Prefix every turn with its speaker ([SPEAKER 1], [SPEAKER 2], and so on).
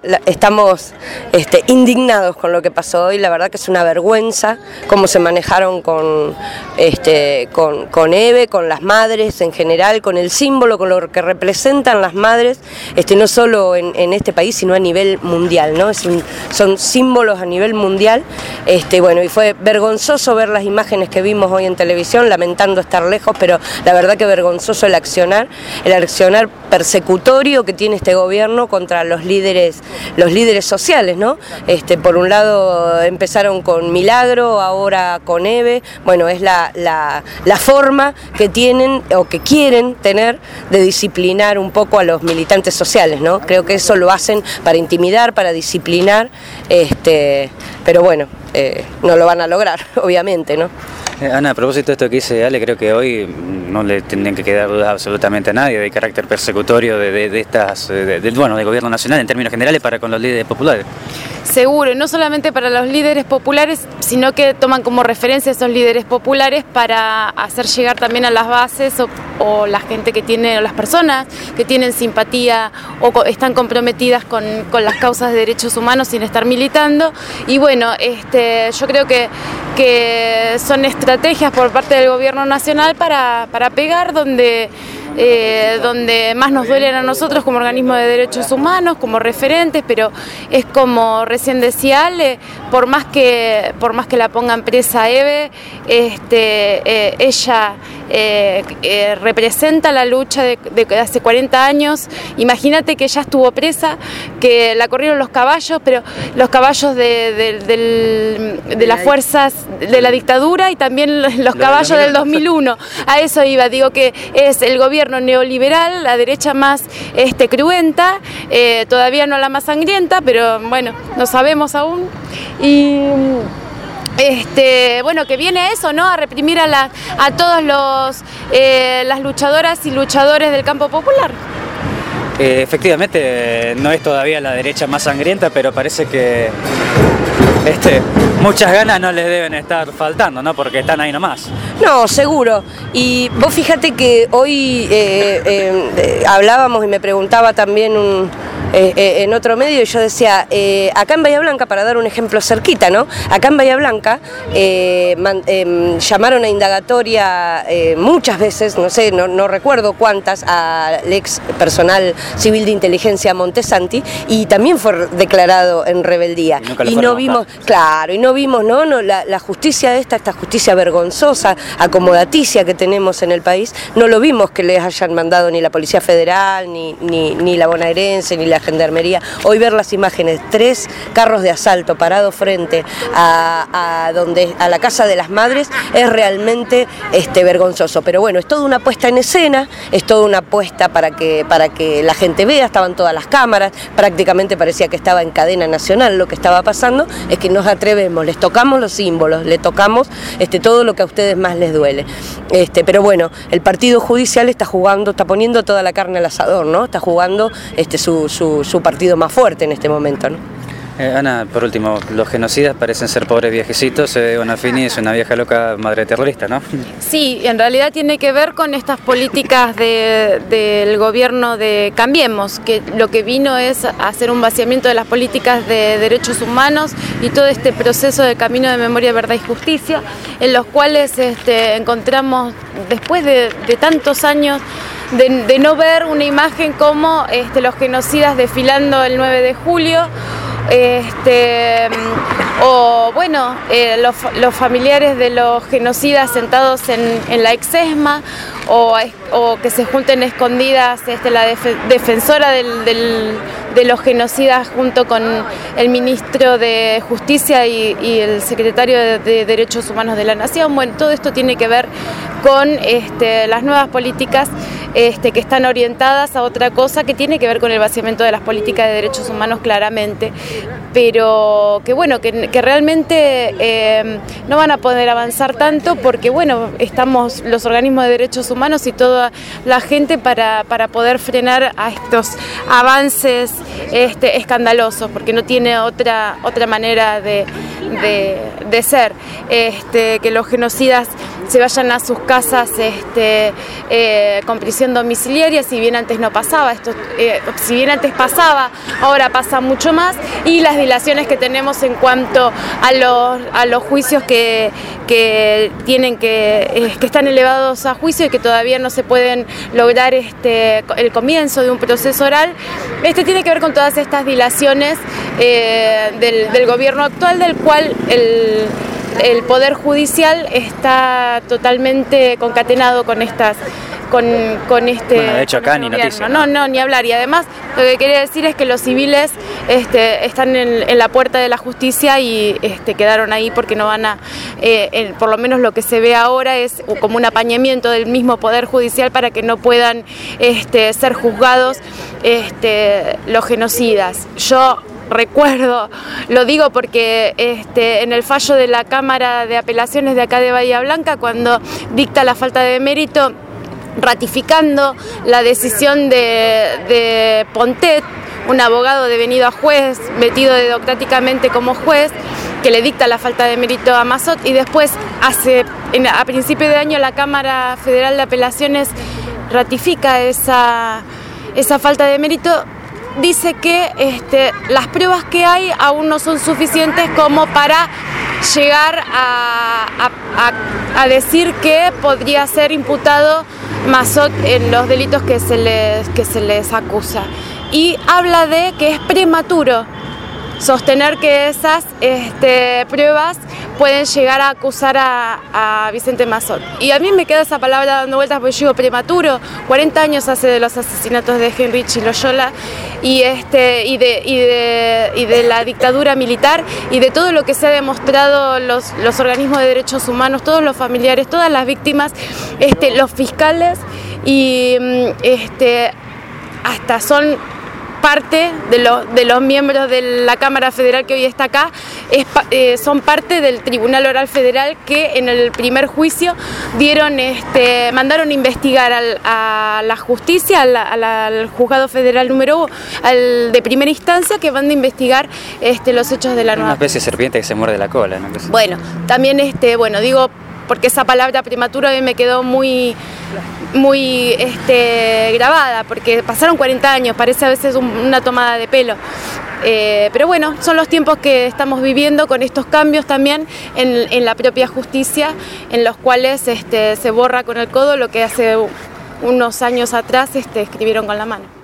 [SPEAKER 1] estamos indignados con lo que pasó hoy. La verdad que es una vergüenza cómo se manejaron con Eve, con las madres en general, con el símbolo, con lo que representan las madres, no solo en este país, sino a nivel mundial, ¿no? Son símbolos a nivel mundial. Bueno, y fue vergonzoso ver las imágenes que vimos hoy en televisión, lamentando estar lejos, pero la verdad que vergonzoso el accionar persecutorio que tiene este gobierno contra los líderes sociales, ¿no? Por un lado empezaron con Milagro, ahora con Eve. Bueno, es la forma que tienen o que quieren tener de disciplinar un poco a los militantes sociales, ¿no? Creo que eso lo hacen para intimidar, para disciplinar, pero bueno, no lo van a lograr, obviamente, ¿no?
[SPEAKER 2] Ana, a propósito de esto que dice Ale, creo que hoy no le tendrían que quedar dudas absolutamente a nadie del carácter persecutorio del gobierno nacional en términos generales para con los líderes populares.
[SPEAKER 3] Seguro, no solamente para los líderes populares, sino que toman como referencia a esos líderes populares para hacer llegar también a las bases o la gente que tiene, o las personas que tienen simpatía o están comprometidas con las causas de derechos humanos sin estar militando. Y bueno, yo creo que son estrategias por parte del gobierno nacional para pegar donde más nos duelen a nosotros como organismo de derechos humanos, como referentes, pero es como recién decía Ale, por más que la pongan presa a Eve, ella representa la lucha de hace 40 años. Imagínate que ella estuvo presa, que la corrieron los caballos, pero los caballos de las fuerzas de la dictadura y también los caballos del 2001. A eso iba, digo que es el gobierno neoliberal, la derecha más cruenta, todavía no la más sangrienta, pero bueno, no sabemos aún. Y bueno, que viene eso, ¿no? A reprimir a todos las luchadoras y luchadores del campo popular.
[SPEAKER 2] Efectivamente, no es todavía la derecha más sangrienta, pero parece que muchas ganas no les deben estar faltando, ¿no? Porque están ahí nomás.
[SPEAKER 1] No, seguro. Y vos fíjate que hoy hablábamos y me preguntaba también en otro medio, y yo decía, acá en Bahía Blanca, para dar un ejemplo cerquita, ¿no? Acá en Bahía Blanca llamaron a indagatoria muchas veces, no sé, no recuerdo cuántas, al ex personal civil de inteligencia Montesanti, y también fue declarado en rebeldía. Y no vimos, claro, y no vimos, ¿no? La justicia esta justicia vergonzosa, acomodaticia que tenemos en el país, no lo vimos que les hayan mandado ni la Policía Federal, ni la bonaerense, ni la Gendarmería. Hoy ver las imágenes, 3 carros de asalto parados frente a la casa de las madres, es realmente vergonzoso. Pero bueno, es toda una puesta en escena, es toda una puesta para que la gente vea. Estaban todas las cámaras, prácticamente parecía que estaba en cadena nacional lo que estaba pasando. Es que nos atrevemos, les tocamos los símbolos, les tocamos todo lo que a ustedes más les duele. Pero bueno, el partido judicial está poniendo toda la carne al asador, ¿no? Está jugando su partido más fuerte en este momento, ¿no?
[SPEAKER 2] Ana, por último, los genocidas parecen ser pobres viejecitos. Bonafini es una vieja loca madre terrorista, ¿no?
[SPEAKER 3] Sí, en realidad tiene que ver con estas políticas del gobierno de Cambiemos, que lo que vino es hacer un vaciamiento de las políticas de derechos humanos y todo este proceso de camino de memoria, verdad y justicia, en los cuales encontramos, después de tantos años, de no ver una imagen como los genocidas desfilando el 9 de julio, o bueno, los familiares de los genocidas sentados en la exesma, o que se junten escondidas la defensora de los genocidas junto con el ministro de Justicia y el secretario de Derechos Humanos de la Nación. Bueno, todo esto tiene que ver con las nuevas políticas que están orientadas a otra cosa, que tiene que ver con el vaciamiento de las políticas de derechos humanos claramente, pero que bueno, que realmente no van a poder avanzar tanto porque bueno, estamos los organismos de derechos humanos y toda la gente para poder frenar a estos avances escandalosos, porque no tiene otra manera de ser, que los genocidas se vayan a sus casas con prisión domiciliaria, si bien antes no pasaba, si bien antes pasaba, ahora pasa mucho más, y las dilaciones que tenemos en cuanto a los juicios que están elevados a juicio y que todavía no se pueden lograr el comienzo de un proceso oral. Tiene que ver con todas estas dilaciones del gobierno actual, del cual el Poder Judicial está totalmente concatenado con
[SPEAKER 2] Bueno, de hecho acá ni noticia.
[SPEAKER 3] No, ni hablar. Y además lo que quería decir es que los civiles están en la puerta de la justicia y quedaron ahí porque no van a, por lo menos lo que se ve ahora es como un apañamiento del mismo Poder Judicial para que no puedan ser juzgados los genocidas. Yo recuerdo, lo digo porque en el fallo de la Cámara de Apelaciones de acá de Bahía Blanca, cuando dicta la falta de mérito, ratificando la decisión de Pontet, un abogado devenido a juez, metido dedocráticamente como juez, que le dicta la falta de mérito a Massot, y después a principio de año la Cámara Federal de Apelaciones ratifica esa falta de mérito. Dice que las pruebas que hay aún no son suficientes como para llegar a decir que podría ser imputado Massot en los delitos que se les acusa. Y habla de que es prematuro sostener que esas pruebas pueden llegar a acusar a Vicente Massot. Y a mí me queda esa palabra dando vueltas porque yo digo prematuro. 40 años hace de los asesinatos de Heinrich y Loyola y de la dictadura militar y de todo lo que se ha demostrado los organismos de derechos humanos, todos los familiares, todas las víctimas, los fiscales y hasta son parte de los miembros de la Cámara Federal que hoy está acá, son parte del Tribunal Oral Federal que en el primer juicio mandaron investigar a la justicia, al juzgado federal número 1, de primera instancia, que van a investigar los hechos de la nueva.
[SPEAKER 2] Una especie de serpiente que se muerde la cola, ¿no?
[SPEAKER 3] Bueno, también digo, porque esa palabra prematuro a mí me quedó muy grabada, porque pasaron 40 años, parece a veces una tomada de pelo. Pero bueno, son los tiempos que estamos viviendo con estos cambios también en la propia justicia, en los cuales se borra con el codo lo que hace unos años atrás escribieron con la mano.